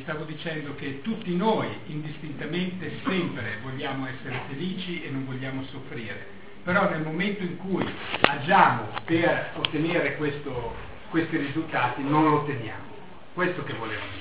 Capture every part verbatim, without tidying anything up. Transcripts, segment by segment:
stavo dicendo che tutti noi indistintamente sempre vogliamo essere felici e non vogliamo soffrire, però nel momento in cui agiamo per ottenere questo, questi risultati non lo otteniamo. Questo che volevo dire.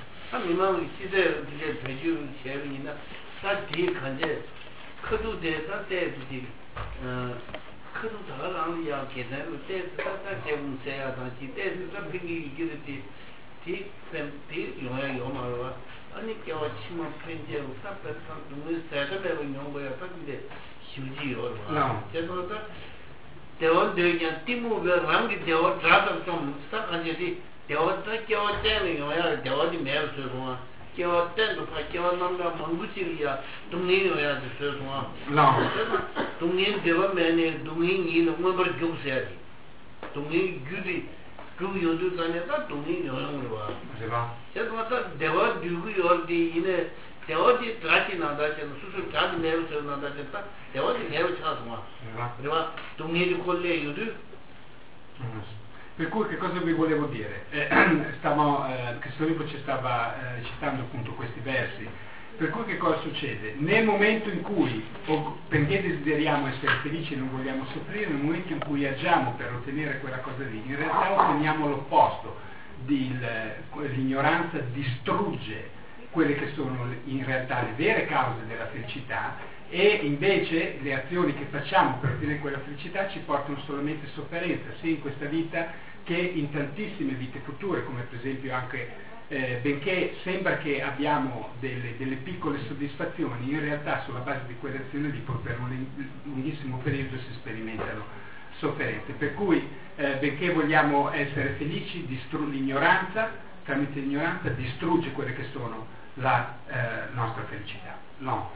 아니 겨워 치마 펜제로 싹다 눈을 세다면 용거야 딱인데 휴지요. 제가도 대원 되게 팀으로 랑기 대원 자도 좀 싹한지 대원 딱 겨워 때는 요야 대원이 매우 좋아. 겨워 때도 파 겨워 남가 망구지야 동네요야 좋아. 동네 대원면에 동네이 너무 버 죽어야지. 동네 규디 그 요도 전에다 동네 요용으로 와. 제가 대화 두고 요디 이네 대화지 트라치 나다처럼 수술 자도 매우 저 나다처럼 대화지 매우 차서 와. 그래서 동네도 콜레 요도. Per cui che cosa vi volevo dire? Eh, stavo, eh, questo libro ci stava eh, citando appunto questi versi. Per cui che cosa succede? Nel momento in cui, o, perché desideriamo essere felici e non vogliamo soffrire, nel momento in cui agiamo per ottenere quella cosa lì, in realtà otteniamo l'opposto. Di, l'ignoranza distrugge quelle che sono in realtà le vere cause della felicità e invece le azioni che facciamo per ottenere quella felicità ci portano solamente sofferenza, sia in questa vita che in tantissime vite future, come per esempio anche eh, benché sembra che abbiamo delle, delle piccole soddisfazioni, in realtà sulla base di quelle azioni lì poi per un lunghissimo periodo si sperimentano sofferenze. Per cui eh, benché vogliamo essere felici, distru- l'ignoranza, tramite l'ignoranza distrugge quelle che sono la eh, nostra felicità. No.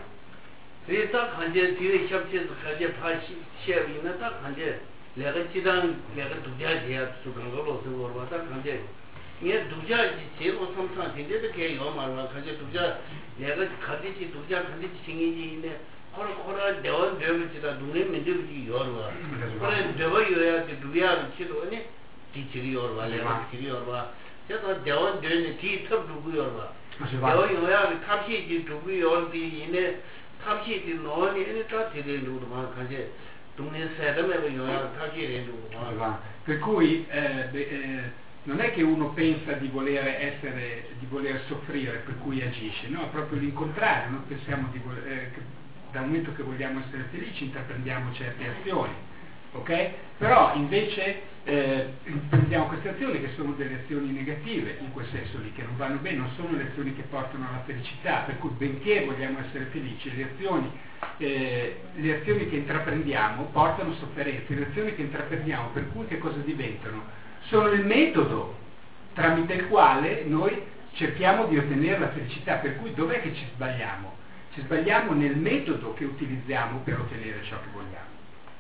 예 두자지 제로 삼삼 된데도 게 요마로 가지 두자 내가 가지지 두자 가지지 생기지네 코로 코로 대원 되면지다 눈에 민들지 요르와 그래 되어 요야 두야 치도니 뒤치리 요르와 내가 뒤치리 요르와 제가 대원 되는 뒤탑 두고 요르와 되어 요야 탑시지 두고 요르디 이네 탑시지 노니 이네 다 되는 두고 가지 동네 세다면 요야 탑시지 두고 per cui eh, eh, non è che uno pensa di voler essere, di voler soffrire per cui agisce, no, è proprio l'incontrario, noi pensiamo di voler, eh, che dal momento che vogliamo essere felici intraprendiamo certe azioni, ok? Però invece eh, prendiamo queste azioni che sono delle azioni negative, in quel senso lì, che non vanno bene, non sono le azioni che portano alla felicità, per cui benché vogliamo essere felici, le azioni, eh, le azioni che intraprendiamo portano sofferenze, le azioni che intraprendiamo per cui che cosa diventano? Sono il metodo tramite il quale noi cerchiamo di ottenere la felicità, per cui dov'è che ci sbagliamo? Ci sbagliamo nel metodo che utilizziamo per ottenere ciò che vogliamo.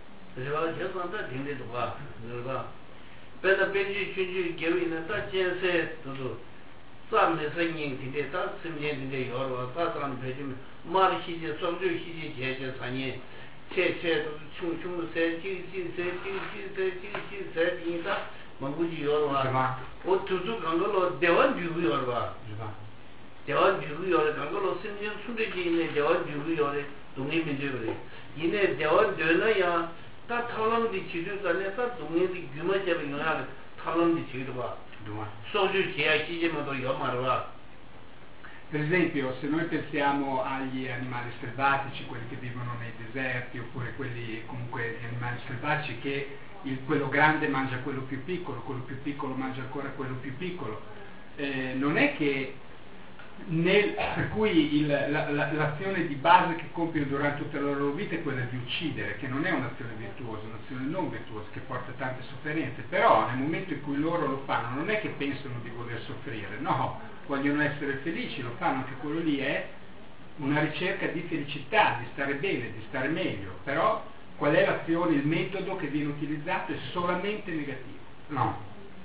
망구지 요르와 오 투투 강걸로 대원 주고 요르와 대원 주고 요르 강걸로 심진 수리지 있는 대원 주고 요르 동네 민족이 이내 대원 되나야 다 탈랑디 지도가네 다 동네디 규모제비 요야 탈랑디 지도가 소주 지야 시제모도 요마르와. Per esempio, se noi pensiamo agli animali selvatici, quelli che vivono nei deserti, oppure quelli comunque gli animali selvatici che il, quello grande mangia quello più piccolo, quello più piccolo mangia ancora quello più piccolo, eh, non è che nel, per cui il, la, la, l'azione di base che compiono durante tutta la loro vita è quella di uccidere, che non è un'azione virtuosa, è un'azione non virtuosa che porta tante sofferenze, però nel momento in cui loro lo fanno non è che pensano di voler soffrire, no, vogliono essere felici, lo fanno, anche quello lì è una ricerca di felicità, di stare bene, di stare meglio, però qual è l'azione, il metodo che viene utilizzato è solamente negativo. No.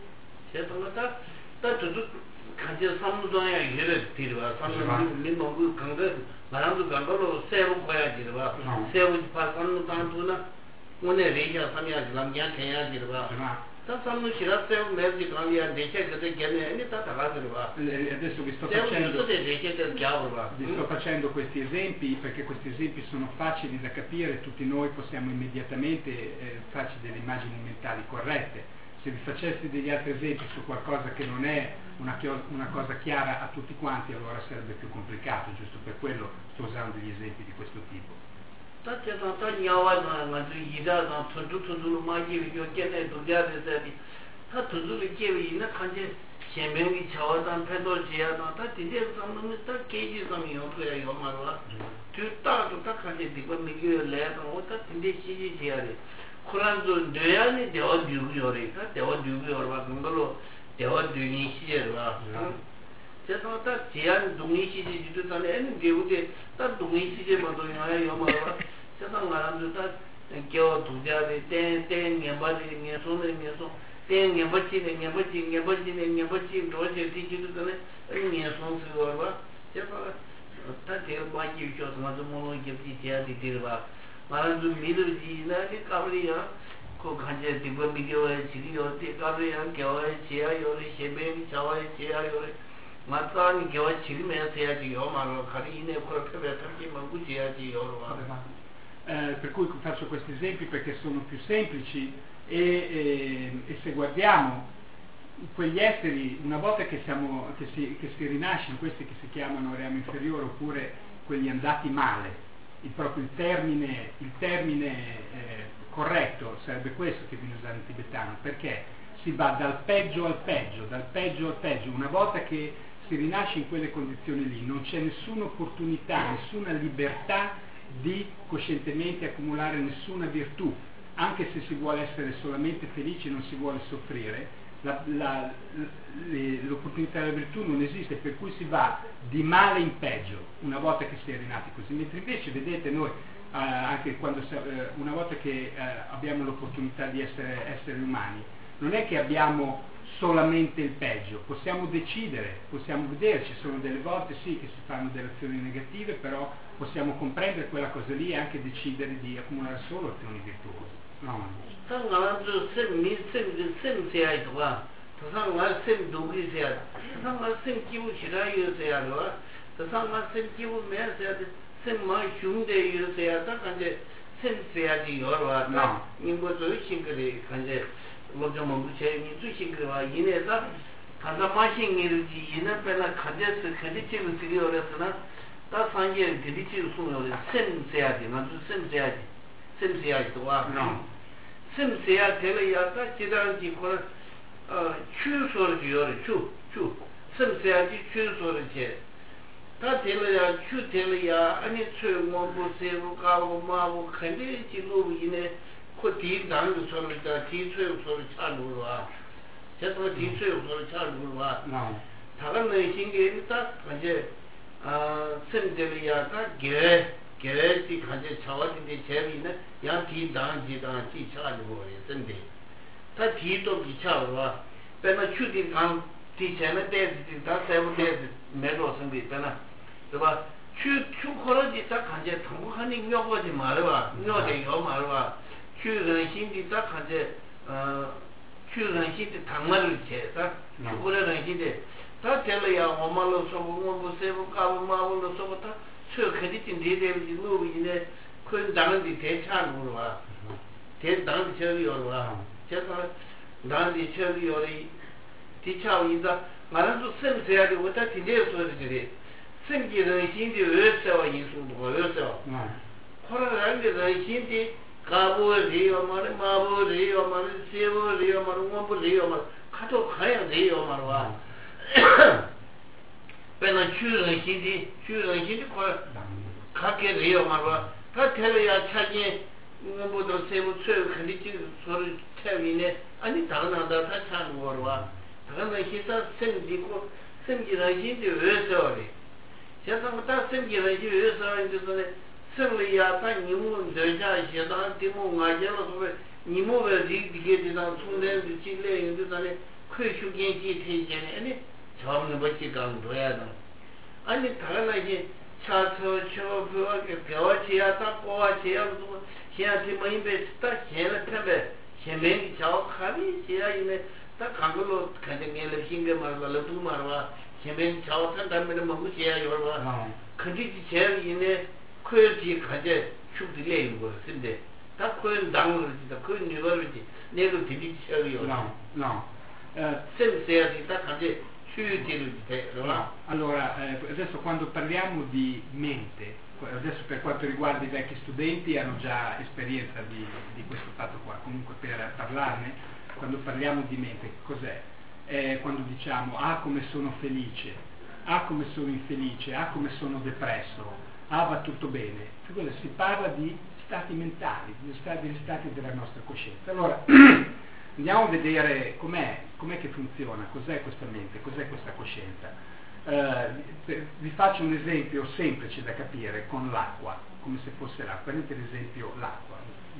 간제 삼무동에 예를 들어 삼무 민노구 강가 나랑도 간도로 세우 거야지 봐 세우 파 삼무 단도나 오늘 레이야 삼이야 남냐 해야지 봐 Adesso vi sto facendo, vi sto facendo questi esempi perché questi esempi sono facili da capire, tutti noi possiamo immediatamente eh, farci delle immagini mentali corrette. Se vi facessi degli altri esempi su qualcosa che non è una, una cosa chiara a tutti quanti, allora sarebbe più complicato, giusto per quello sto usando degli esempi di questo tipo. Kurandu duyani dewa düğüyorey, dewa düğüyor var, bungalu dewa düğünişidir var. Cesama da cihan düğünişidir judu tane en devde da düğünişidir madoyaya yomar var. Cesama ngarandu da gyo dujade ten ten nyambali nyeson nyeson ten nyambachi ne nyambachi nyambachi ne nyambachi doje ti judu tane en nyeson suyor var. Cesama da dewa bayi yuşos mazumono gibi cihan didir var. Marandu miruji na ni kabriya ko khanje tibba midio hai chiri hote kabriya kya chiya yore shebe ni chawa chiya yore mata ni kya chiri me chiya ji ho maro khari ne ko pe be tarki mangu chiya ji ho eh per cui faccio questi esempi perché sono più semplici e, e, e se guardiamo quegli esseri una volta che siamo che si, che si rinasce in questi che si chiamano reame inferiore oppure quelli andati male. Il proprio il termine, il termine eh, corretto sarebbe questo che viene usato in tibetano, perché si va dal peggio al peggio, dal peggio al peggio. Una volta che si rinasce in quelle condizioni lì non c'è nessuna opportunità, nessuna libertà di coscientemente accumulare nessuna virtù, anche se si vuole essere solamente felici e non si vuole soffrire. La, la, le, l'opportunità della virtù non esiste, per cui si va di male in peggio una volta che si è rinati così, mentre invece vedete noi eh, anche quando eh, una volta che eh, abbiamo l'opportunità di essere esseri umani non è che abbiamo solamente il peggio, possiamo decidere, possiamo vedere, ci sono delle volte sì che si fanno delle azioni negative, però possiamo comprendere quella cosa lì e anche decidere di accumulare solo azioni virtuose. No. 상가도 셈 미셈 셈 세야이도가 상가 셈 동이 세야 상가 셈 기부 시라이요 세야로 상가 셈 기부 매세야 셈마 흉대 요세야다 간제 셈 세야지 요로와 인고도 신그리 간제 뭐좀 뭐제 미주 신그와 이내다 가자 마신 일지 이내 빼나 간제스 간제치 쓰기어렸으나 다 상계 디디치 수요를 셈 세야지 나도 셈 세야지 셈 세야지도와 심세야 되려야다 지단지 거 어, 추소르지요. 추, 추. 심세야지 추소르지. 다 되려야 추 되려야 아니 최고뭐 세고 가고 마고 근데 지로 이내 그 뒤당도 소리다 뒤최 소리 차는 거야. 제가 뒤최 소리 차는 거야. 다른 내신게 있다. 이제 아, 심되려야다 게 개지 가지 차와진데 재미는 양 뒤당 지당 지차고 있는데 다 뒤도 비차와 배나 추디 강 뒤체는 대지 다 세븐데 메로선비 배나 그봐 추 추코로지 다 가지 통하니 묘거지 말아 묘대 요 말아 추는 신디 다 가지 어 추는 신디 당말을 제다 추고는 신디 다 telaya omalo sobo mo sebo kabu mawo sobo ta 저 크리틴 데데비 누비네 큰 당한테 대차로 와. 대 당한테 저기 와. 제가 당한테 저기 오리 뒤차오이다. 말아도 셈세야 되고 다 뒤에 소리들이 생기는 신디 외세와 인수도 외세. 코로나를 신디 가보리요 말 마보리요 말 세보리요 말 원보리요 말 가도 가야 돼요 말와. 배나 추는 신디 추는 신디 거 가게 돼요 말아 다 telaya 차게 뭐도 세부 최 컨디션 소리 태위네 아니 다나다 다 차는 거와 다나 기타 생기고 생기라 신디 왜서리 제가 다 생기라 신디 왜서 이제 생리야 다 니무 저자 시다 디모 가게로 그 니모에 디게 디나 총내 지래 이제 전에 크슈겐지 되잖아요 아니 처음에 멋지 강도야다 아니 다른하게 차서 저그 배워지야 딱 꼬아지야 또 시야지 뭐인데 딱 제일 편에 셴멘 저 카비 지야이네 다 강글로 간쟁게를 싱게 말과 러두 말와 셴멘 저 산다면 먹고 지야 요와 근데 제이네 코지 가제 슈들이 거 근데 다 코는 당으로지다 그 뉴버지 내가 디디 쳐요 no no senza da 가제 allora eh, adesso quando parliamo di mente, adesso per quanto riguarda i vecchi studenti hanno già esperienza di, di questo fatto qua, comunque per parlarne, quando parliamo di mente, cos'è? Eh, quando diciamo ah come sono felice, ah come sono infelice, ah come sono depresso, ah va tutto bene, cioè, si parla di stati mentali, degli stati, degli stati della nostra coscienza. Allora andiamo a vedere com'è, com'è che funziona, cos'è questa mente, cos'è questa coscienza. Eh, vi faccio un esempio semplice da capire con l'acqua, come se fosse l'acqua. Prendete l'esempio l'acqua,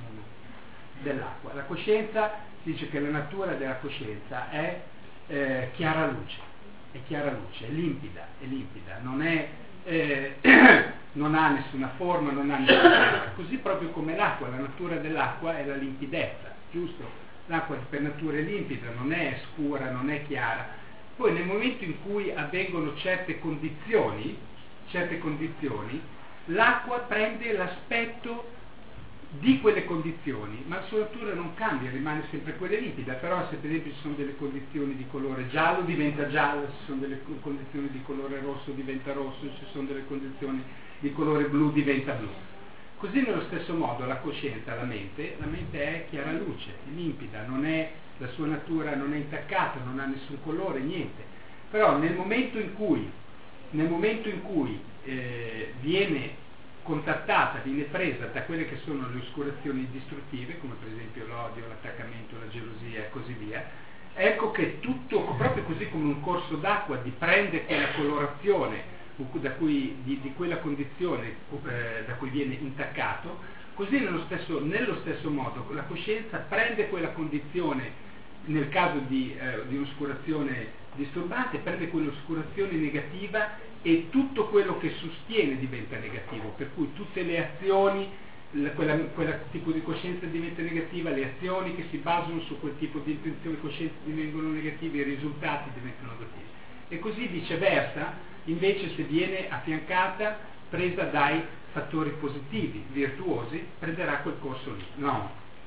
dell'acqua. La coscienza dice che la natura della coscienza è eh, chiara luce, è chiara luce, è limpida, è limpida, non è eh, non ha nessuna forma, non ha nessuna forma. Così proprio come l'acqua, la natura dell'acqua è la limpidezza, giusto? L'acqua per natura è limpida, non è scura, non è chiara. Poi nel momento in cui avvengono certe condizioni, certe condizioni, l'acqua prende l'aspetto di quelle condizioni, ma la sua natura non cambia, rimane sempre quella limpida. Però se per esempio ci sono delle condizioni di colore giallo diventa giallo, se ci sono delle condizioni di colore rosso diventa rosso, se ci sono delle condizioni di colore blu diventa blu. Così nello stesso modo la coscienza, la mente, la mente è chiara luce, è limpida, non è, la sua natura non è intaccata, non ha nessun colore, niente. Però nel momento in cui, nel momento in cui eh, viene contattata, viene presa da quelle che sono le oscurazioni distruttive, come per esempio l'odio, l'attaccamento, la gelosia e così via, ecco che tutto, proprio così come un corso d'acqua, prende quella colorazione da cui, di, di quella condizione eh, da cui viene intaccato, così nello stesso, nello stesso modo la coscienza prende quella condizione, nel caso di, eh, di un'oscurazione disturbante, prende quell'oscurazione negativa e tutto quello che sostiene diventa negativo, per cui tutte le azioni, la, quella, quella tipo di coscienza diventa negativa, le azioni che si basano su quel tipo di intenzione coscienza divengono negative, i risultati diventano negativi. E così viceversa, invece se viene affiancata, presa dai fattori positivi, virtuosi, prenderà quel corso lì. No.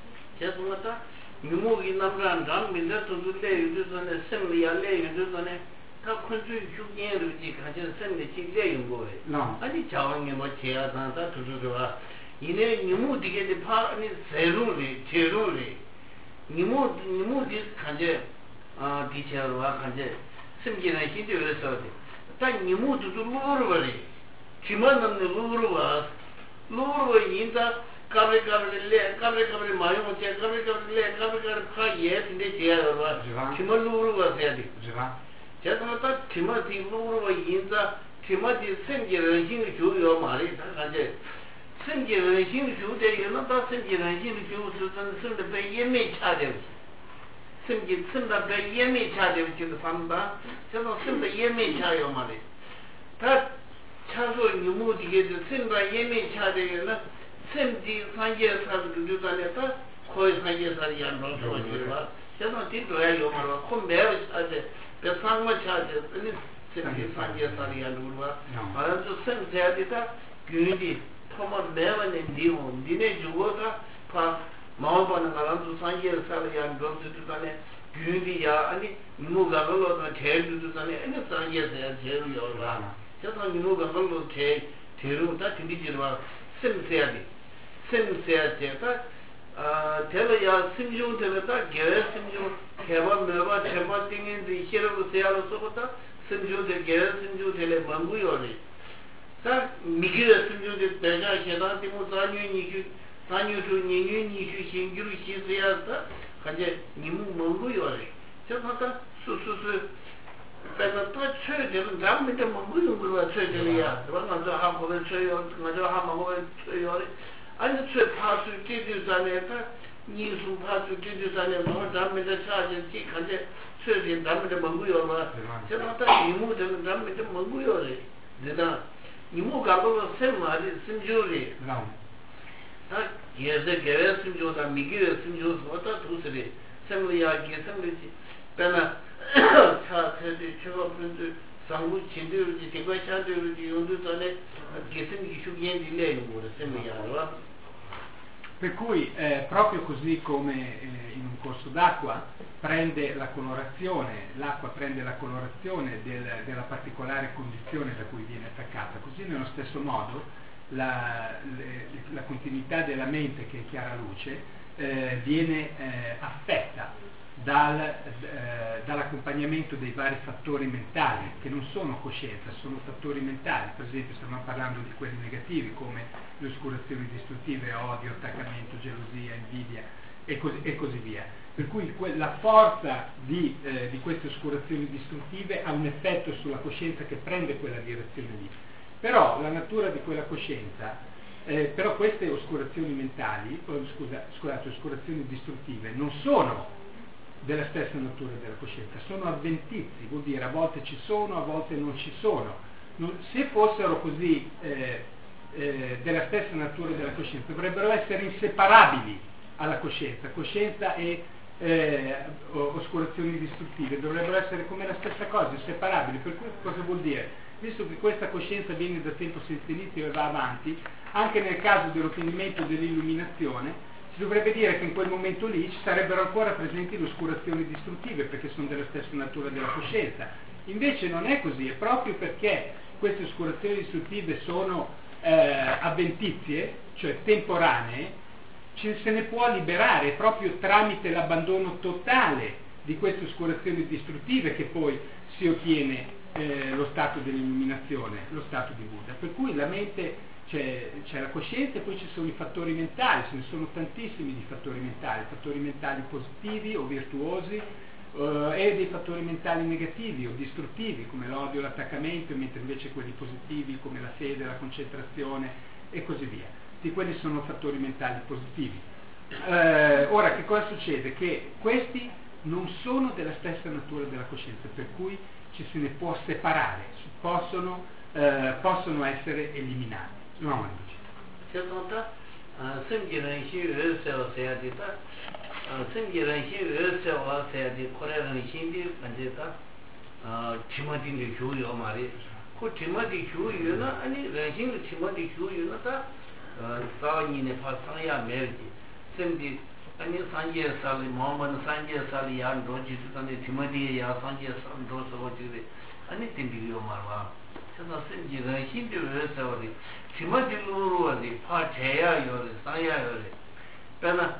다 니모도 루르버리 지만은 루르와 루르와 인자 까베까베레 까베까베레 마요 제 까베까베레 까베까베레 파예 근데 제야와 지만 루르와 해야지 제가 또 지만이 루르와 인자 지만이 생기는 힘이 줘요 말이 다 가제 생기는 힘이 줘대요 또 생기는 힘이 줘서 선생님들 배 예매 차대 생기 쓴다 그 예매 차대로 지금 산다 저는 쓴다 예매 차요 말이 다 차소 유무디게 쓴다 예매 차대는 생기 산계 사람들도 다녔다 거의 산계 사람이 안 나오고 저는 뒤도야 요 말로 콤베어 차대 그 상마 차대 아니 생기 산계 사람이 안 나오고 말아서 생자디다 그게 토마 매번에 디오 디네 주고다 파 마음바는 가라도 산계를 살아야 돈도 다네 균이야 아니 누가 걸로도 제일도 다네 아니 산계에서 제일 요라 저도 누가 걸로 제 제로다 딘디지와 심세야디 심세야제가 아 텔야 심중 텔다 게 심중 개번 매번 개번 띵인데 이시로 세야로 쏘고다 심중데 게 심중 텔에 망구요리 자 미기르 심중데 배가 계단 티모 자뉴니 산유주 니뉴니슈 신규로 시스야다 간제 니무 먹고요래 저거가 수수수 배가 또 쳐되는 담는데 먹고요 그거 쳐들이야 그러면 저 한번 쳐요 맞아 한번 쳐요 아니 쳐 파수 기준산에다 니수 파수 기준산에 뭐 담는데 차지 간제 쳐진 담는데 먹고요 봐 저거가 니무 되는 담는데 먹고요래 내가 니무 가고 셈 말이 심주리 다 예서 개월 심조다 미개월 심조 소다 두스리 생리야 개성리지 배나 차 세대 최고 분들 상부 진들지 대과샤들지 용도 전에 개성이 휴게인 딜레이는 거를 생리야. Per cui eh, proprio così come eh, in un corso d'acqua prende la colorazione, l'acqua prende la colorazione del, della particolare condizione da cui viene attaccata, così nello stesso modo la, le, la continuità della mente, che è chiara luce, eh, viene eh, affetta dal, eh, dall'accompagnamento dei vari fattori mentali, che non sono coscienza, sono fattori mentali. Per esempio stiamo parlando di quelli negativi come le oscurazioni distruttive, odio, attaccamento, gelosia, invidia e così, e così via. Per cui que- la forza di, eh, di queste oscurazioni distruttive ha un effetto sulla coscienza che prende quella direzione lì. Però la natura di quella coscienza, eh, però queste oscurazioni mentali, oh, scusa, scusate, oscurazioni distruttive non sono della stessa natura della coscienza, sono avventizi, vuol dire a volte ci sono, a volte non ci sono. Non, se fossero così eh, eh, della stessa natura della coscienza, dovrebbero essere inseparabili alla coscienza, coscienza e eh, oscurazioni distruttive dovrebbero essere come la stessa cosa, inseparabili. Per cui cosa vuol dire? Visto che questa coscienza viene da tempo senza inizio e va avanti, anche nel caso dell'ottenimento dell'illuminazione si dovrebbe dire che in quel momento lì ci sarebbero ancora presenti le oscurazioni distruttive, perché sono della stessa natura della coscienza. Invece non è così, è proprio perché queste oscurazioni distruttive sono eh, avventizie, cioè temporanee, ci, se ne può liberare proprio tramite l'abbandono totale di queste oscurazioni distruttive che poi si ottiene eh, lo stato dell'illuminazione, lo stato di Buddha. Per cui la mente, c'è, c'è la coscienza e poi ci sono i fattori mentali, ce ne sono tantissimi di fattori mentali, fattori mentali positivi o virtuosi eh, e dei fattori mentali negativi o distruttivi come l'odio, l'attaccamento, mentre invece quelli positivi come la fede, la concentrazione e così via. Di quelli sono fattori mentali positivi. Eh, ora che cosa succede? Che questi non sono della stessa natura della coscienza, per cui ci se ne può separare, possono, eh, possono essere eliminati. No, 세상다 생기는 시외에서 해야 되다. 생기는 시외에서 해야 돼. 코레는 신비 반대다. 어, 지마딘의 교요 말이. 그 지마디 교요는 아니 렌싱의 지마디 교요는 다 사원이네 파상야 매지. 생기 아니 산제 살이 모먼 산제 살이 야 로지스한테 지마디에 야 산제 산 도서고지. 아니 땡기요 말와. 그래서 생기는 신비에서 지마디로로지 파제야 요리 상야 요리 배나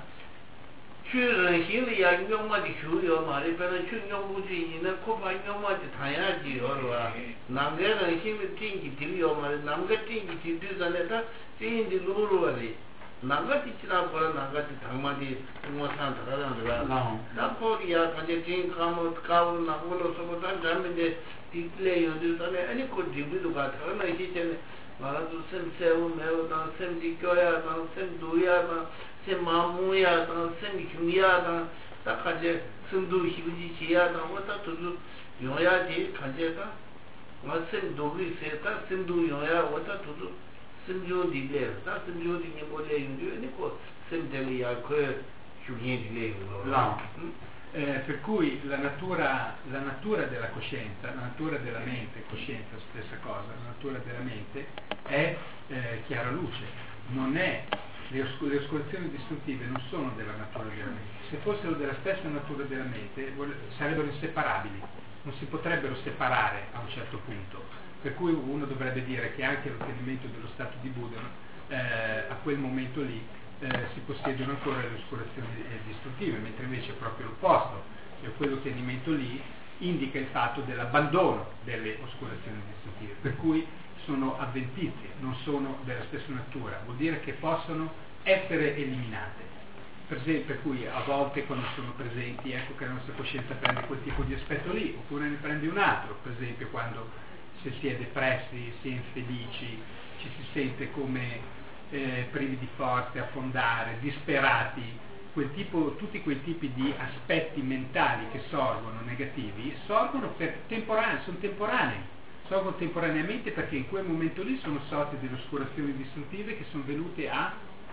추런신이야 용마디 추요 말이 배나 추용부지는 코파 용마디 타야지 요라 남게는 힘이 띵기 들요 말이 남게 띵기 들잖아다 띵기 로로지 남가티 지나 보라 남가티 당마디 뭐산 들어가는 나 코리아 간제 띵 카모 카우 나고로 소보단 잠인데 디플레이 요들잖아 아니 코 디비도 가서 이제 말아도 셈세우 매우다 셈디교야다 셈두야다 셈마무야다 셈중야다 딱하제 승두 희부지지야다 뭐다 두두 요야지 간제가 맞셈 도기 세다 셈두 요야 뭐다 두두 셈조디레 다 셈조디니 몰래 인도니고 셈데리야 그 휴게디레 no. Eh, per cui la natura, la natura della coscienza, la natura della mente, coscienza stessa cosa, la natura della mente è eh, chiara luce, non è, le, oscur- le oscurazioni distruttive non sono della natura della mente, se fossero della stessa natura della mente sarebbero inseparabili, non si potrebbero separare a un certo punto, per cui uno dovrebbe dire che anche l'ottenimento dello stato di Buddha eh, a quel momento lì Eh, si possiedono ancora le oscurazioni eh, distruttive, mentre invece è proprio l'opposto, e quell'ottenimento lì indica il fatto dell'abbandono delle oscurazioni distruttive, per cui sono avventizie, non sono della stessa natura, vuol dire che possono essere eliminate. Per esempio, per cui a volte quando sono presenti, ecco che la nostra coscienza prende quel tipo di aspetto lì, oppure ne prende un altro, per esempio quando se si è depressi, si è infelici, ci si sente come Eh, privi di forze, affondare, disperati, quel tipo, tutti quei tipi di aspetti mentali che sorgono negativi, sorgono per temporanei, sono temporanei, sorgono temporaneamente perché in quel momento lì sono sorte delle oscurazioni distruttive che sono venute a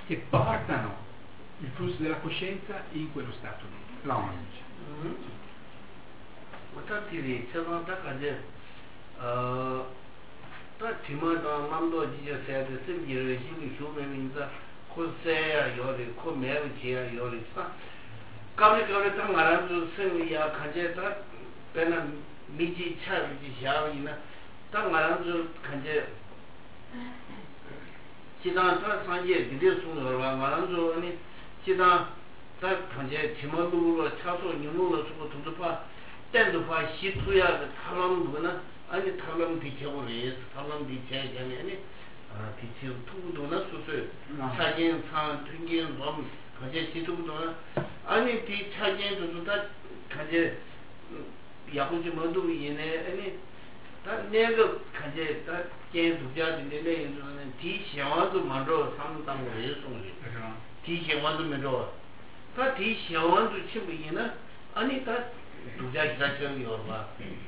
che portano il flusso della coscienza in quello stato lì. La mm. Matati c'è una case eh ta tima da mamdo ji se de se ji re ji shu me min da ko se ya yo de ko me ji ya yo de sa ka le ka le ta ngara zu se ya khaje ta pena mi ji cha ji ya yi na ta ngara zu khaje ji da ta san ye de de su no ba ngara zu ni ji da ta khaje tima lu lo cha so ni lu lo su ko tu pa ten pa shi tu ya de talam bu na 아니 탈람 디체오레스 탈람 디체잖아요. 아니 아 디체 투도나 소소 차진 상 튕긴 좀 가제 지도도 아니 디 차진도 다 가제 야구지 모두 얘네 아니 다 내가 가제 다 계속자인데 내는 디 시험도 만들어 상담을 해서 디 시험도 만들어 다디 시험도 치부이나 아니 다 두자 기사점이 얼마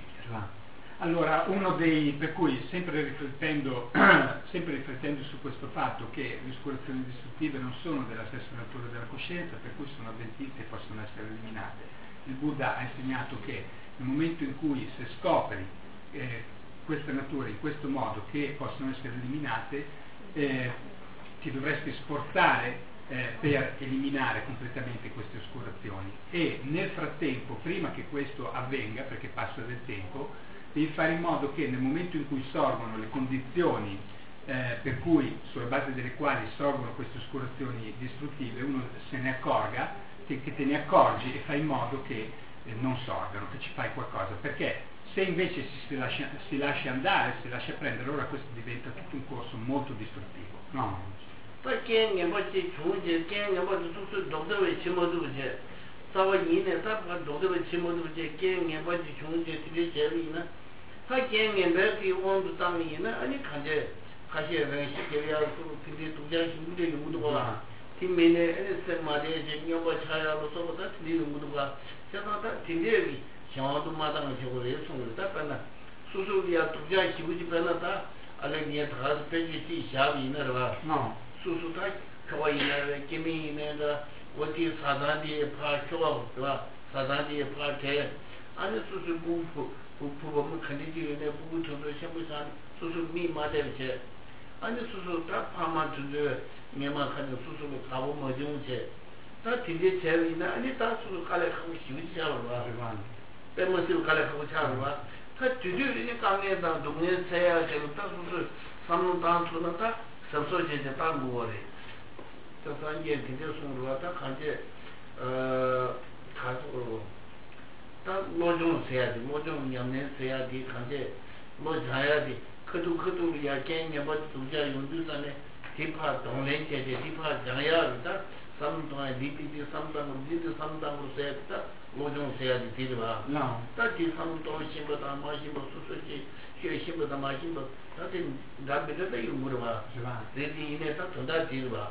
Allora, uno dei, per cui sempre riflettendo, sempre riflettendo su questo fatto che le oscurazioni distruttive non sono della stessa natura della coscienza, per cui sono avvertite e possono essere eliminate, il Buddha ha insegnato che nel momento in cui se scopri eh, queste nature in questo modo che possono essere eliminate, eh, ti dovresti sforzare eh, per eliminare completamente queste oscurazioni e nel frattempo, prima che questo avvenga, perché passa del tempo, devi fare in modo che nel momento in cui sorgono le condizioni eh, per cui, sulla base delle quali sorgono queste oscurazioni distruttive, uno se ne accorga, che, che te ne accorgi e fai in modo che eh, non sorgano, che ci fai qualcosa, perché se invece si, si, lascia, si lascia andare, si lascia prendere, allora questo diventa tutto un corso molto distruttivo. No? Perché non puoi giungere, che non puoi tutto dove ci muove, stavo in e stavo dove ci muove, che non puoi giungere, ti dicevi, 하기엔 멤버기 원도 땅이나 아니 간제 가시에 시켜야 그 근데 두자 힘들게 무도가 팀메네 에스 마데 제녀버 차야로 서보다 틀리는 무도가 제가다 팀데비 샤도 마당을 저거를 송을다 빼나 수수리아 두자 기부지 빼나다 알레니아 다스 페지티 샤비나라 수수다 거이나 게미네다 어디 사단디에 파쇼와 사단디에 파테 아니 수수 부부 부부는 컨디션에 부부도 샤부산 수수 미마데체 아니 수수 다 파마주데 메마카는 수수로 가보 뭐중체 다 딘데 제위나 아니 다 수수 칼에 하고 쉬우지야로 봐 때문에 칼에 하고 차로 봐다 주주리니 강에다 동네 세야 되고 다 수수 삼는 단투나 다 접소제제 다 뭐래 저 산게 딘데 수로 왔다 간제 어 가서 다 모종 세야지 모종 양내 세야지 간제 뭐 자야지 그도 그도 야 개념 뭐 두자 용두산에 디파 동네제제 디파 장야다 삼동에 디디디 삼당으로 디디 삼당으로 세야다 모종 세야지 디르바 다디 삼동 심보다 마심보 수수지 쉐심보다 마심보 다디 다베다 이무르바 데디 이네다 토다 디르바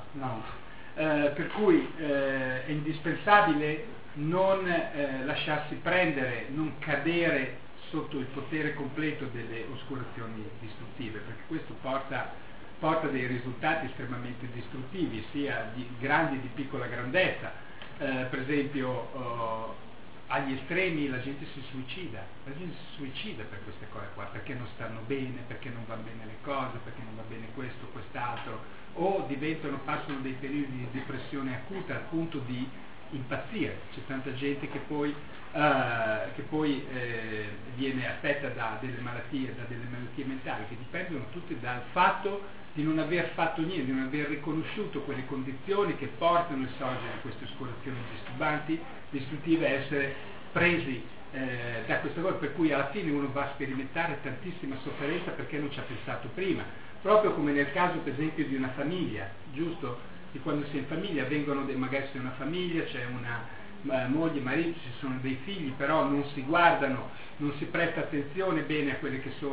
Eh, per cui eh, è indispensabile non eh, lasciarsi prendere, non cadere sotto il potere completo delle oscurazioni distruttive, perché questo porta, porta dei risultati estremamente distruttivi, sia di grandi di piccola grandezza. Eh, per esempio oh, agli estremi la gente si suicida, la gente si suicida per queste cose qua, perché non stanno bene, perché non vanno bene le cose, perché non va bene questo, quest'altro, o diventano, passano dei periodi di depressione acuta al punto di impazzire. C'è tanta gente che poi, uh, che poi eh, viene affetta da delle malattie, da delle malattie mentali che dipendono tutte dal fatto di non aver fatto niente, di non aver riconosciuto quelle condizioni che portano il sorgere di queste oscurazioni disturbanti, distruttive, a essere presi eh, da questa cosa, per cui alla fine uno va a sperimentare tantissima sofferenza perché non ci ha pensato prima. Proprio come nel caso per esempio di una famiglia, giusto? Di quando si è in famiglia, vengono de- magari c'è una famiglia, c'è una eh, moglie, marito, ci sono dei figli, però non si guardano, non si presta attenzione bene a quelle che sono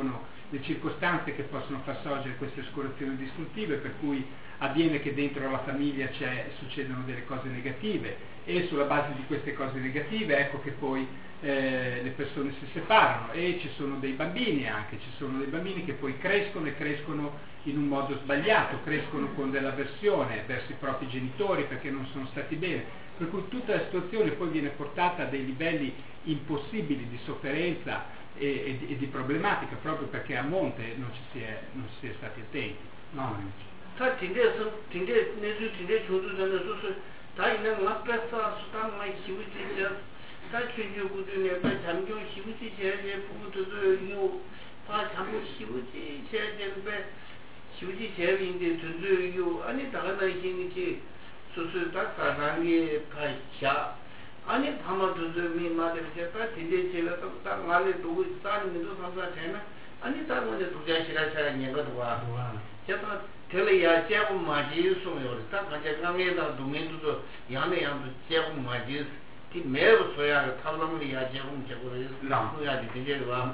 le circostanze che possono far sorgere queste oscurazioni distruttive, per cui avviene che dentro la famiglia c'è, succedono delle cose negative e sulla base di queste cose negative ecco che poi eh, le persone si separano e ci sono dei bambini anche, ci sono dei bambini che poi crescono e crescono in un modo sbagliato, crescono con dell'avversione verso i propri genitori perché non sono stati bene, per cui tutta la situazione poi viene portata a dei livelli impossibili di sofferenza e, e, di, e di problematica proprio perché a monte non ci si è, non si è stati attenti. No? 다 진대서 진대 내주 진대 조주전에 소소 다 있는 앞에서 수단 많이 시부지죠. 다 최주구들에 다 잠정 시부지 제제 부부들도 요다 잠부 시부지 제제배 시부지 제인데 준주요 아니 다가나 이게 소소 다 사람이 파샤 아니 파마도도 미마데게 다 진대 제가 다 말에 두고 있다는데도 상사 되나 아니 다른데 두자시라 사람 얘기도 와. 제가 telea 제고 마지 소요를 딱 가져 강에다 도면도 양내 양도 제고 마지 ti mero soia tablamli ya 제고 제고를 소야 되게 와.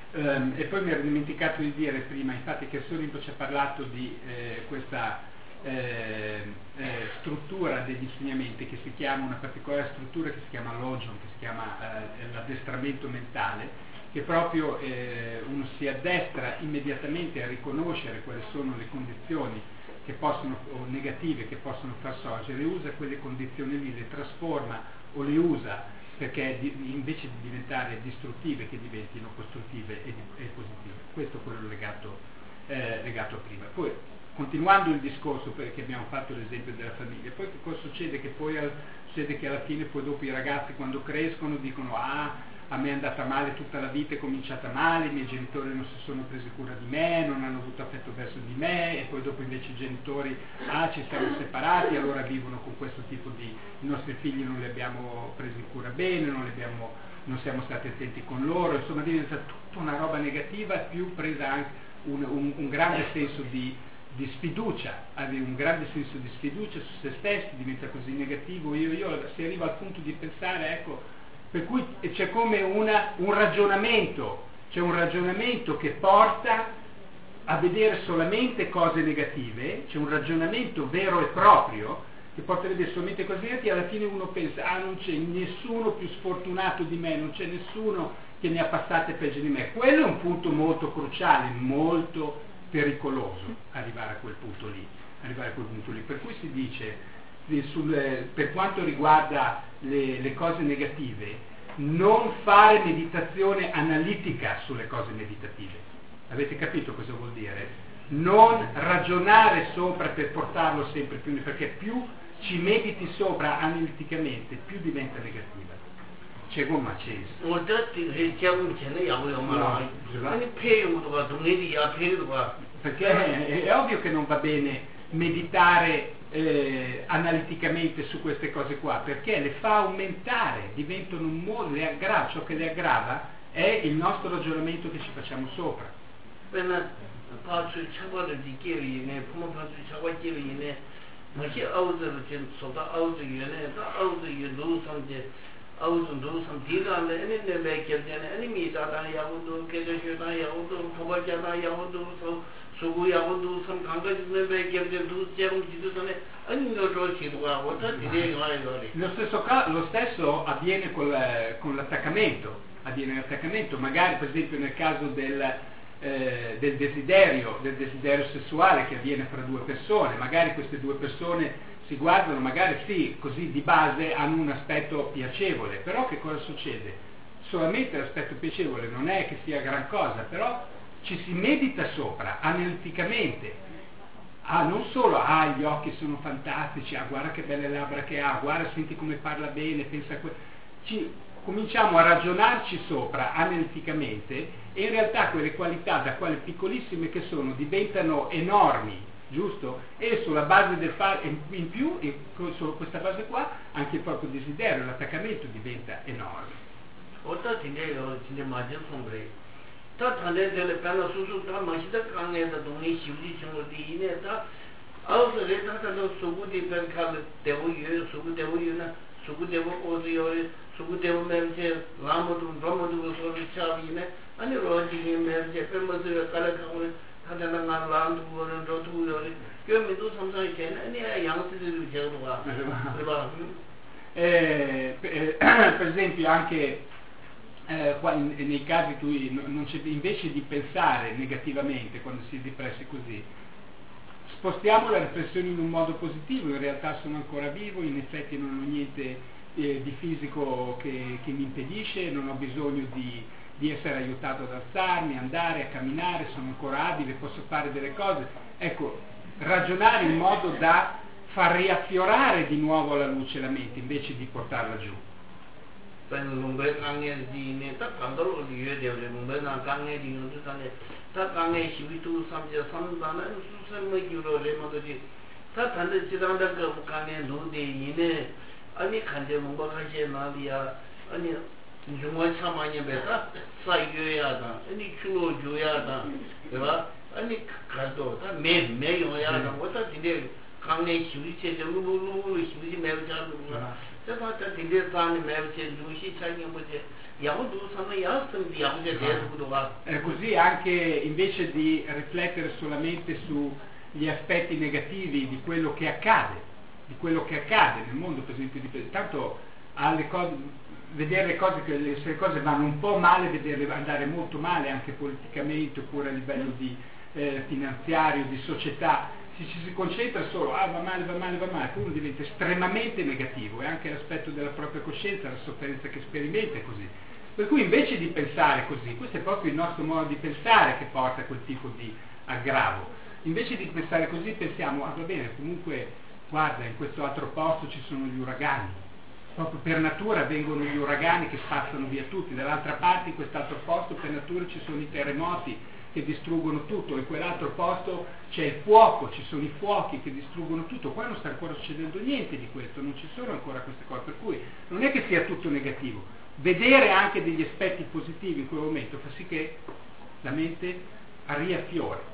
E poi mi ero dimenticato di dire prima, infatti che Solimpo ci ha parlato di eh, questa eh, eh, struttura degli insegnamenti che si chiama, una particolare struttura che si chiama logion, che si chiama eh, l'addestramento mentale, che proprio eh, uno si addestra immediatamente a riconoscere quali sono le condizioni che possono, o negative che possono far sorgere, usa quelle condizioni lì, le trasforma o le usa perché di, invece di diventare distruttive che diventino costruttive e, e positive. Questo è quello legato, eh, legato a prima. Poi continuando il discorso, perché abbiamo fatto l'esempio della famiglia, poi che cosa succede? Che poi al, succede che alla fine poi dopo i ragazzi quando crescono dicono ah a me è andata male tutta la vita, è cominciata male, i miei genitori non si sono presi cura di me, non hanno avuto affetto verso di me, e poi dopo invece i genitori, ah ci siamo separati, allora vivono con questo tipo di, i nostri figli non li abbiamo presi cura bene, non, li abbiamo, non siamo stati attenti con loro, insomma diventa tutta una roba negativa, più presa anche un, un, un grande senso di, di sfiducia, un grande senso di sfiducia su se stessi, diventa così negativo, io, io si arriva al punto di pensare, ecco, per cui c'è come una, un ragionamento, c'è un ragionamento che porta a vedere solamente cose negative, c'è un ragionamento vero e proprio che porta a vedere solamente cose negative, alla fine uno pensa, ah non c'è nessuno più sfortunato di me, non c'è nessuno che ne ha passate peggio di me. Quello è un punto molto cruciale, molto pericoloso, arrivare a quel punto lì, arrivare a quel punto lì. Per cui si dice, sul, per quanto riguarda le, le cose negative, non fare meditazione analitica sulle cose meditative. Avete capito cosa vuol dire? Non ragionare sopra per portarlo sempre più, perché più ci mediti sopra analiticamente, più diventa negativa. C'è gomma accesa. Perché è, è ovvio che non va bene meditare eh, analiticamente su queste cose qua, perché le fa aumentare, diventano un modo, le aggrava, ciò che le aggrava è il nostro ragionamento che ci facciamo sopra. Lo stesso, lo stesso avviene col, con l'attaccamento, avviene l'attaccamento, magari per esempio nel caso del, eh, del desiderio, del desiderio sessuale che avviene fra due persone, magari queste due persone si guardano, magari sì, così di base hanno un aspetto piacevole, però che cosa succede? Solamente l'aspetto piacevole non è che sia gran cosa, però ci si medita sopra, analiticamente, ah, non solo, ah, gli occhi sono fantastici, ah, guarda che belle labbra che ha, guarda, senti come parla bene, pensa a que- ci cominciamo a ragionarci sopra analiticamente e in realtà quelle qualità, da quelle piccolissime che sono, diventano enormi, giusto? E sulla base del fare, in più, e su questa base qua, anche il proprio desiderio, l'attaccamento diventa enorme. 다 단대들 변화 수수 다 마시다 강에다 동네 시우지 정도디 이네다 아우스레 다다도 수구디 변칼 대우유 수구 대우유나 수구 대우 오지요리 수구 대우 멘체 라모도 로모도 소리 차비네 아니 로지기 매제 뱀버스가 깔아가고 하다가 나란도 보는 로투요 그러면도 삼성이 되는 아니 양수들이 제거가 그봐 eh, per esempio anche eh, qua in, nei casi in cui non c'è, invece di pensare negativamente quando si è depressi così, spostiamo la riflessione in un modo positivo, in realtà sono ancora vivo, in effetti non ho niente eh, di fisico che, che mi impedisce, non ho bisogno di, di essere aiutato ad alzarmi, andare a camminare, sono ancora abile, posso fare delle cose. Ecco, ragionare in modo da far riaffiorare di nuovo alla luce la mente invece di portarla giù. 중앙 참아냐 배다 사이교야다 아니 추로 줘야다 그봐 아니 가도 다매 매요야다 뭐다 진짜 강내 휴지 정도로 휴지 매우 잘 누가 저다 진짜 산에 매우 제 주시 차이 뭐지 야고도 산에 야스는 야고제 대부도가 è così anche invece di riflettere solamente sugli aspetti negativi di quello che accade di quello che accade nel mondo, per esempio di tanto alle cose vedere le cose che le, se le cose vanno un po' male, vederle andare molto male anche politicamente oppure a livello di eh, finanziario, di società, se ci si concentra solo ah va male, va male, va male, uno diventa estremamente negativo e anche l'aspetto della propria coscienza, la sofferenza che sperimenta è così. Per cui invece di pensare così, questo è proprio il nostro modo di pensare che porta a quel tipo di aggravo, invece di pensare così pensiamo ah va bene, comunque guarda in questo altro posto ci sono gli uragani, proprio per natura vengono gli uragani che spazzano via tutti, dall'altra parte in quest'altro posto per natura ci sono i terremoti che distruggono tutto, in quell'altro posto c'è il fuoco, ci sono i fuochi che distruggono tutto, qua non sta ancora succedendo niente di questo, non ci sono ancora queste cose, per cui non è che sia tutto negativo, vedere anche degli aspetti positivi in quel momento fa sì che la mente riaffiora.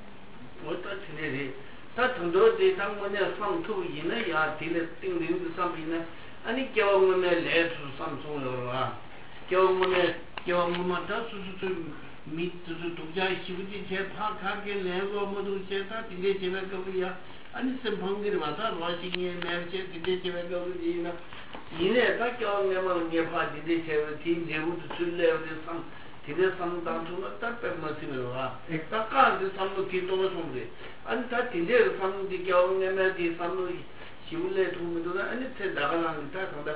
아니 겨우문에 레트 삼성으로라 겨우문에 겨우문에 다 수수 밑도 독자 시부지 제 파악하게 내고 모두 제가 이제 제가 거기야 아니 선방들이 와서 와싱에 매제 이제 제가 거기나 이내 다 겨우면 내 파디데 제가 팀 제부도 줄래요 삼 디데 삼단도 딱 빼면서라 딱까지 삼도 기도가 좀돼 아니 다 디데 삼도 겨우면 디 삼도 시울레 도무도가 아니 제 나가는 다 간다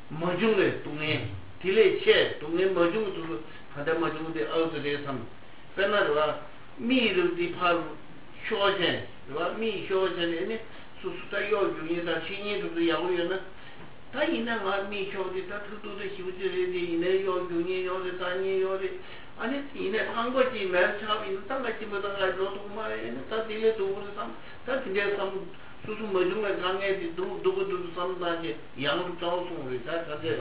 머중레 동네 딜레체 동네 머중도 하다 머중데 어디에 삼 페나르와 미르디 파루 쇼제 와 미 쇼제네 수수다 요중이다 신이도 야고요나 다 이나가 미 쇼디다 투도도 시우제레디 이네 요중이 요데 다니 요데 아니 이네 한거지 매차비 땅같이 뭐다가 로도마에 다 딜레 도우르 삼다 딜레 삼 수수 머중에 강에지 누구 누구도 삼다지 양으로 짜오송을 다 다들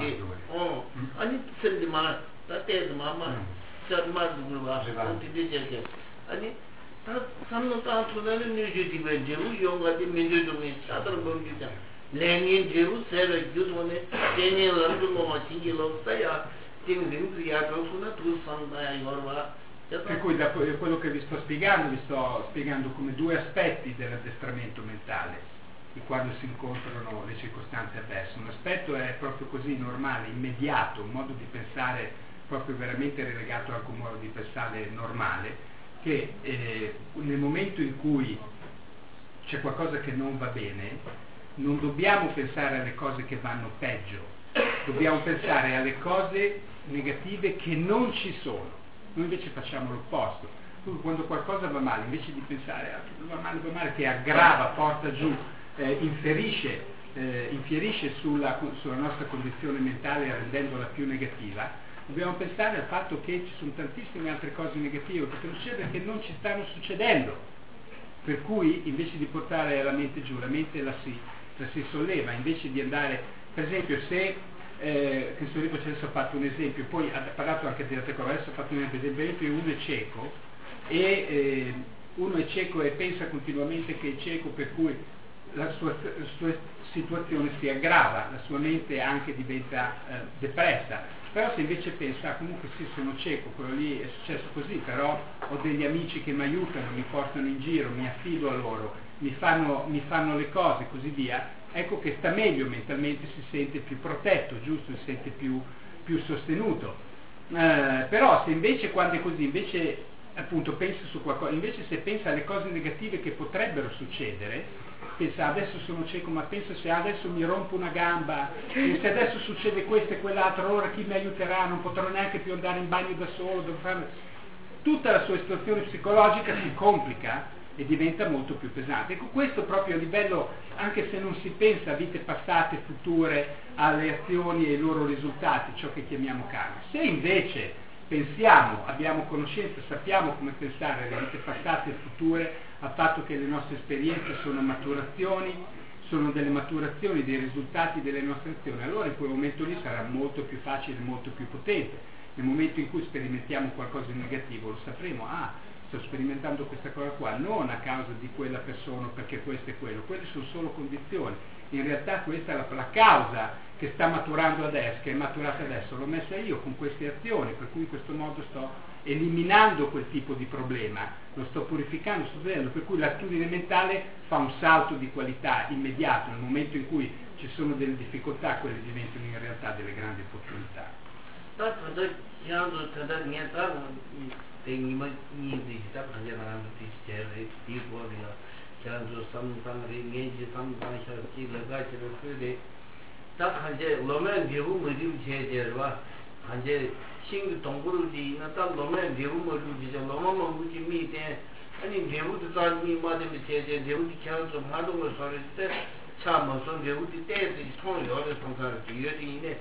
어 아니 선지 말 다때도 마마 저마 누구가 어디지 저게 아니 다 삼노 다 투나는 뉴지디 벤제우 용가디 민주주의 차들 범기자 레닌 제우 세르 유도네 제니얼도 뭐 진기로 싸야 띵링지야 그러나 두 삼다야 요르와 Per cui da quello che vi sto spiegando, vi sto spiegando come due aspetti dell'addestramento mentale di quando si incontrano le circostanze avverse. Un aspetto è proprio così normale, immediato, un modo di pensare proprio veramente relegato a un modo di pensare normale, che eh, nel momento in cui c'è qualcosa che non va bene, non dobbiamo pensare alle cose che vanno peggio, dobbiamo pensare alle cose negative che non ci sono. Noi invece facciamo l'opposto. Quando qualcosa va male, invece di pensare ah, va male, va male, che aggrava, porta giù, eh, inferisce, eh, infierisce sulla, sulla nostra condizione mentale rendendola più negativa, dobbiamo pensare al fatto che ci sono tantissime altre cose negative che succedono che non ci stanno succedendo. Per cui invece di portare la mente giù, la mente la si, la si solleva, invece di andare, per esempio se Eh, che Soripo adesso ha fatto un esempio, poi ha parlato anche di altre cose, adesso ha fatto un esempio, per esempio uno è cieco e eh, uno è cieco e pensa continuamente che è cieco, per cui la sua, la sua situazione si aggrava, la sua mente anche diventa eh, depressa. Però se invece pensa, ah, comunque sì, sono cieco, quello lì è successo così, però ho degli amici che mi aiutano, mi portano in giro, mi affido a loro, mi fanno, mi fanno le cose, così via, ecco che sta meglio mentalmente, si sente più protetto, giusto, si sente più, più sostenuto. Eh, però se invece quando è così, invece appunto pensa su qualcosa, invece se pensa alle cose negative che potrebbero succedere, pensa adesso sono cieco, ma penso se adesso mi rompo una gamba, e se adesso succede questo e quell'altro, allora chi mi aiuterà, non potrò neanche più andare in bagno da solo, devo fare... tutta la sua situazione psicologica si complica e diventa molto più pesante. Ecco, questo proprio a livello, anche se non si pensa a vite passate, future, alle azioni e ai loro risultati, ciò che chiamiamo karma. Se invece pensiamo, abbiamo conoscenza, sappiamo come pensare alle vite passate e future, al fatto che le nostre esperienze sono maturazioni, sono delle maturazioni dei risultati delle nostre azioni, allora in quel momento lì sarà molto più facile, molto più potente. Nel momento in cui sperimentiamo qualcosa di negativo lo sapremo, ah, sto sperimentando questa cosa qua, non a causa di quella persona, perché questo e quello, quelle sono solo condizioni, in realtà questa è la, la causa che sta maturando adesso, che è maturata adesso, l'ho messa io con queste azioni, per cui in questo modo sto eliminando quel tipo di problema, lo sto purificando, sto vedendo, per cui l'attitudine mentale fa un salto di qualità immediato, nel momento in cui ci sono delle difficoltà, quelle diventano in realtà delle grandi opportunità. 싱 동부르지 나타 로맨 대부모르지 로마모무지 미데 아니 대부도 자기 마데미 제제 대부도 캬서 마동을 소리때 참어서 대부도 때지 통요를 통사를 뒤에지네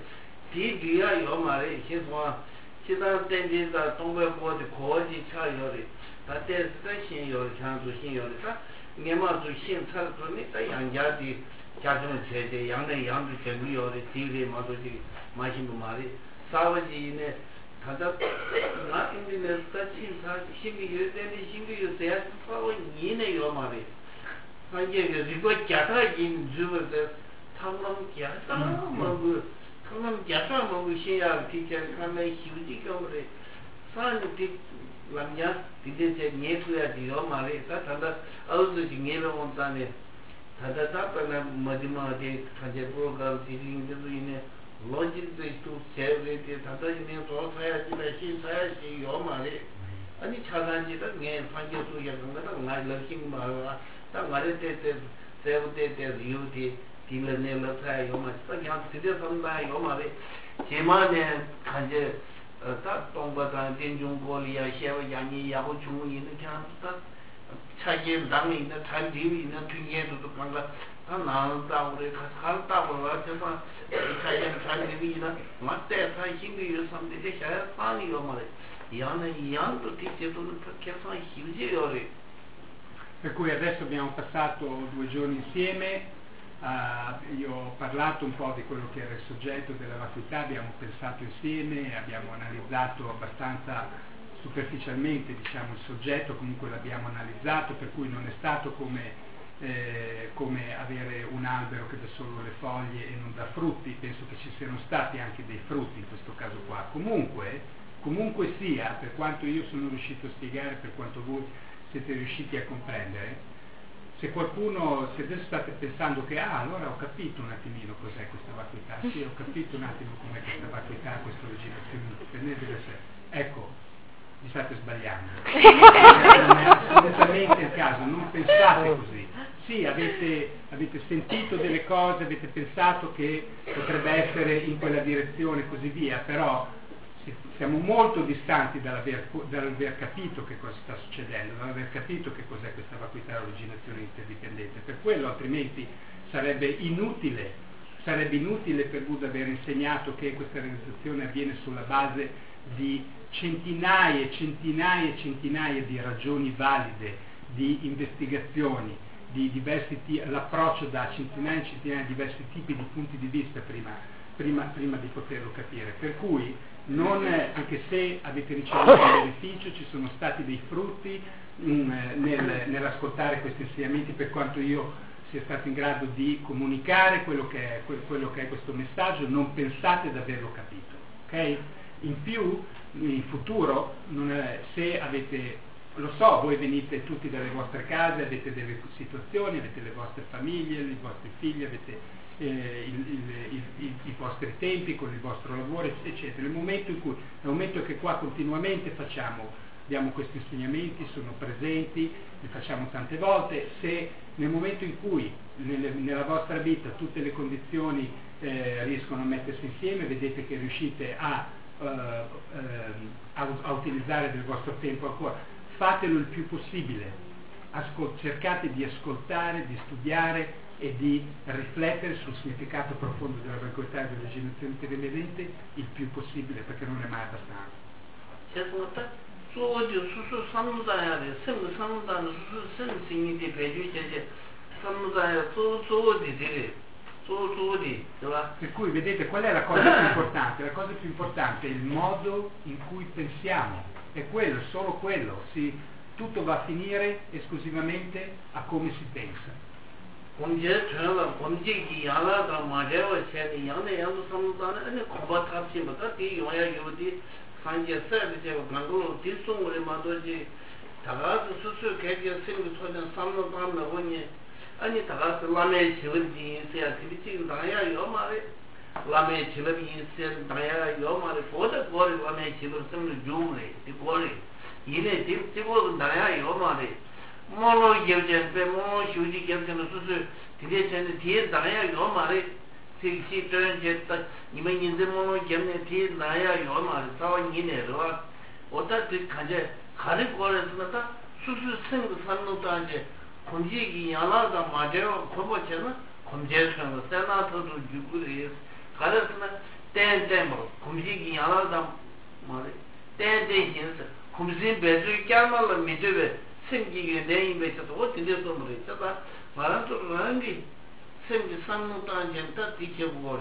뒤뒤야 요 말에 신과 시다 땡지다 동부보지 고지 차요리 다때 스신요 창조 신요리다 네마도 신차도니 다 양자디 자정 제제 양내 양도 제구요리 뒤리 마도지 마신도 말이 사원지네 다다 나 인디네스가 신사 신기 요때니 신기 요때야 사원 이네 요 말이 한게 그리고 자타인 주버서 탐람 자타 뭐 탐람 자타 뭐 신야 티체 카메 휴지 경우에 산티 람냐 디데체 네트야 디요 말이 다다 아우지 네로 온다네 다다 다빠나 마지막에 간제 프로그램 디딩도 이네 logic to serve the tatayine to saya ji shi saya ji yo mare ani chagan ji da nge phanje su ya ngana da ngai laking ma ta ngare te te serve te te yu ti dile ne la saya yo ma ta ya side sam da yo mare jema ne khanje ta tongba da din jung go li ya xie wa yang ni ya hu chung yin de kya ta chaye dang ni na tan di ni na tu ye du kang la ta na da wo de ka ta wo wa te pa chaye tan di ni na ma te ta xin gi yu sam de de xia pa ni yo ma le ya na yang tu ti che tu che fa xiu ji yo re. Per cui adesso abbiamo passato due giorni insieme, uh, io ho parlato un po' di quello che era il soggetto della vacuità, abbiamo pensato insieme, abbiamo analizzato abbastanza superficialmente, diciamo, il soggetto, comunque l'abbiamo analizzato, per cui non è stato come, eh, come avere un albero che dà solo le foglie e non dà frutti, penso che ci siano stati anche dei frutti in questo caso qua. Comunque, comunque sia, per quanto io sono riuscito a spiegare, per quanto voi siete riusciti a comprendere, se qualcuno, se adesso state pensando che ah, allora ho capito un attimino cos'è questa vacuità, sì, ho capito un attimo com'è questa vacuità, questa originazione, ecco, vi state sbagliando, non è assolutamente il caso, non pensate così. Sì, avete, avete sentito delle cose, avete pensato che potrebbe essere in quella direzione e così via, però siamo molto distanti dall'aver, dall'aver capito che cosa sta succedendo, dall'aver capito che cos'è questa vacuità originazione interdipendente. Per quello altrimenti sarebbe inutile, sarebbe inutile per Buddha aver insegnato che questa realizzazione avviene sulla base di centinaia e centinaia e centinaia di ragioni valide, di investigazioni, di diversi t- l'approccio da centinaia e centinaia di diversi tipi di punti di vista prima, prima, prima di poterlo capire. Per cui non, anche se avete ricevuto un beneficio, ci sono stati dei frutti mh, nel, nell'ascoltare questi insegnamenti, per quanto io sia stato in grado di comunicare quello che è, quello che è questo messaggio, non pensate di averlo capito, ok? In più, in futuro, non è, se avete, lo so, voi venite tutti dalle vostre case, avete delle situazioni, avete le vostre famiglie, i vostri figli, avete eh, il, il, il, i vostri tempi con il vostro lavoro, eccetera. Nel momento in cui, nel momento che qua continuamente facciamo, abbiamo questi insegnamenti, sono presenti, li facciamo tante volte, se nel momento in cui nelle, nella vostra vita tutte le condizioni eh, riescono a mettersi insieme, vedete che riuscite a, uh, uh, a, a utilizzare del vostro tempo ancora, fatelo il più possibile, Ascol- cercate di ascoltare, di studiare e di riflettere sul significato profondo della vacuità e della generazione televedente il più possibile, perché non è mai abbastanza. 做的叔叔上路站呀的，什么上路站的叔叔省心的白酒姐姐，上路站呀做做的这个，做做的，对吧？ Per cui vedete qual è la cosa più importante? La cosa più importante è il modo in cui pensiamo, è quello, solo quello, si, tutto va a finire esclusivamente a come si pensa. 我们这成了，我们这一样了，到马这我现在养的养的上路站的，那恐怕他皮嘛，他得用呀有的。 산지 서비스 방법으로 뒷송을 만들지 다가서 수수 개개 생기 초전 삼로 밤에 오니 아니 다가서 라메 지원지 있어야 지금 다야 요 말에 라메 지원이 있어야 다야 요 말에 보다 거리 라메 지원 좀 주래 이거리 이내 뒤집어 다야 요 말에 뭐로 여전 배모 휴지 겸전 수수 뒤에 전에 뒤에 다야 요 말에 시 저런 제다 이만 인제 뭐로 겸내 뒤에 나야 요 말에 사와 이내로 어떻게 가제 가리 거래서다 수수 생도 산노도 안제 공지기 야나다 맞아요 거버잖아 공제선은 세나토도 주구리 가르스나 땡땡뭐 공지기 야나다 말에 땡땡인스 공지 배주 꺄말로 미드베 생기게 내임에서도 어떻게 좀 그랬다 말한도 그런게 생기 산노단전다 뒤쳐보고래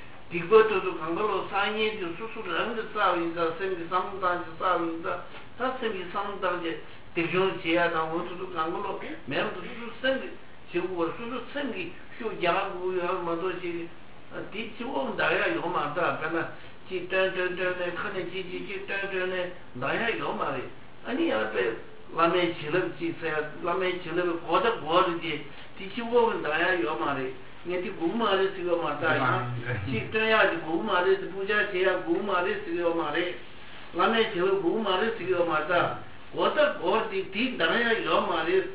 디고토도 강걸로 사이에도 수수를 한데 싸우인다 생기 산노단지 싸우인다 다 생기 산노단지 대중 지하다 모두도 강걸로 매도 수수 생기 지구가 수수 생기 휴야고 여러분도지 뒤치고 나야 요마다 그러나 지단전전에 큰에 지지지 단전에 나야 요마리 아니 앞에 라메 지럽지 있어야 라메 지럽을 고다 고르지 뒤치고는 나야 요 말이 이게 구마를 쓰고 말다 시트야지 구마를 부자 제야 구마를 쓰고 말이 라메 지럽 구마를 쓰고 말다 고다 고르지 뒤 나야 요 말이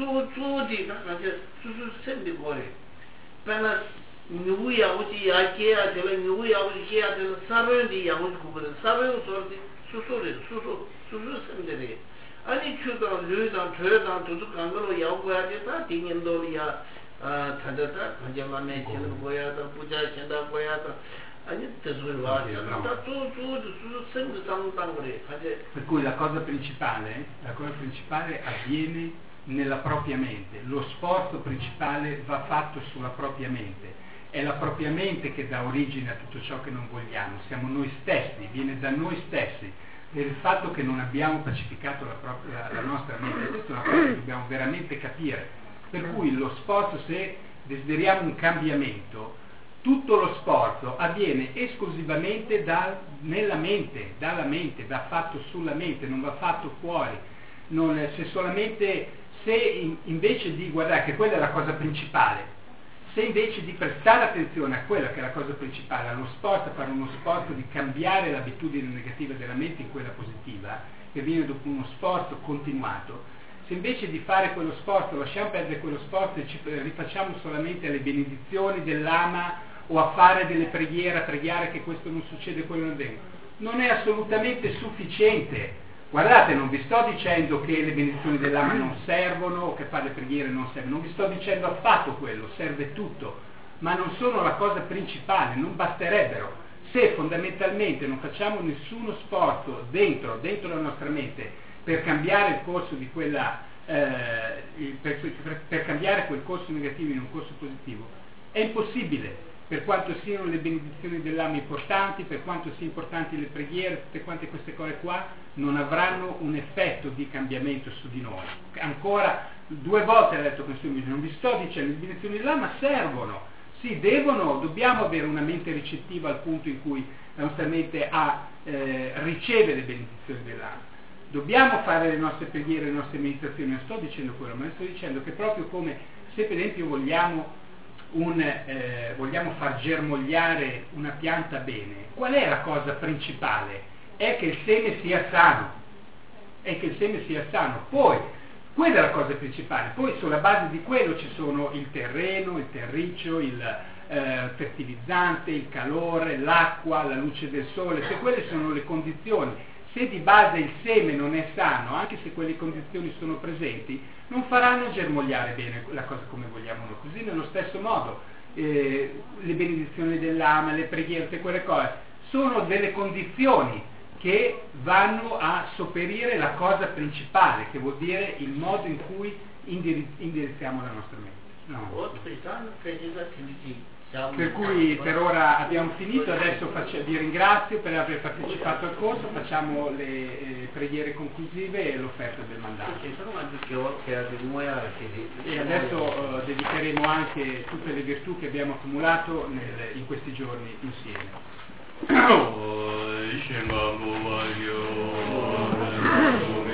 수수지 같이 수수 셈비 고래 ਪਹਿਲਾਂ ਨਿਊ ਆਉ지 야케야 될 ਨਿਊ ਆਉ지 해야 될 사르디 야우지 구분 사르 소르디 수수를 수수 수수 셈들이 아니 추도 류단 저단 도도 강으로 야고야 되다 딩인도리야 아 찾았다 가져만에 지는 거야다 부자 신다 거야다 아니 뜻을 와다 또또 수수 셈도 상당 그래 가제 per cui la cosa principale la cosa principale avviene nella propria mente, lo sforzo principale va fatto sulla propria mente, è la propria mente che dà origine a tutto ciò che non vogliamo, siamo noi stessi, viene da noi stessi, per il fatto che non abbiamo pacificato la, propria, la nostra mente, questa è una cosa che dobbiamo veramente capire, per cui lo sforzo, se desideriamo un cambiamento, tutto lo sforzo avviene esclusivamente da, nella mente, dalla mente, va fatto sulla mente, non va fatto fuori, non, se solamente se in, invece di guardare che quella è la cosa principale, se invece di prestare attenzione a quella che è la cosa principale, allo sforzo, a fare uno sforzo di cambiare l'abitudine negativa della mente in quella positiva, che viene dopo uno sforzo continuato, se invece di fare quello sforzo lasciamo perdere quello sforzo e ci rifacciamo solamente alle benedizioni dell'ama o a fare delle preghiere, a pregare che questo non succede, quello non venga, non è assolutamente sufficiente. Guardate, non vi sto dicendo che le benedizioni dell'ama non servono o che fare le preghiere non servono, non vi sto dicendo affatto quello, serve tutto, ma non sono la cosa principale, non basterebbero. Se fondamentalmente non facciamo nessuno sforzo dentro, dentro la nostra mente per cambiare il corso di quella, eh, per, per, per cambiare quel corso negativo in un corso positivo, è impossibile. Per quanto siano le benedizioni dell'ama importanti, per quanto siano importanti le preghiere, tutte quante queste cose qua non avranno un effetto di cambiamento su di noi. Ancora due volte ha detto questo, non vi sto dicendo le benedizioni dell'A, ma servono, sì, devono, dobbiamo avere una mente ricettiva al punto in cui la nostra mente ha, eh, riceve le benedizioni dell'A. Dobbiamo fare le nostre preghiere, le nostre meditazioni, non sto dicendo quello, ma sto dicendo che proprio come se per esempio vogliamo, un, eh, vogliamo far germogliare una pianta bene, qual è la cosa principale? È che il seme sia sano, è che il seme sia sano, poi quella è la cosa principale, poi sulla base di quello ci sono il terreno, il terriccio, il eh, fertilizzante, il calore, l'acqua, la luce del sole, se quelle sono le condizioni. Se di base il seme non è sano, anche se quelle condizioni sono presenti, non faranno germogliare bene la cosa come vogliamo noi. Così nello stesso modo eh, le benedizioni dell'Ama, le preghiere, tutte quelle cose, sono delle condizioni che vanno a sopperire la cosa principale, che vuol dire il modo in cui indiri- indirizziamo la nostra mente. No. Per cui per ora abbiamo finito, adesso faccio, vi ringrazio per aver partecipato al corso, facciamo le eh, preghiere conclusive e l'offerta del mandato. E adesso eh, dedicheremo anche tutte le virtù che abbiamo accumulato nel, in questi giorni insieme.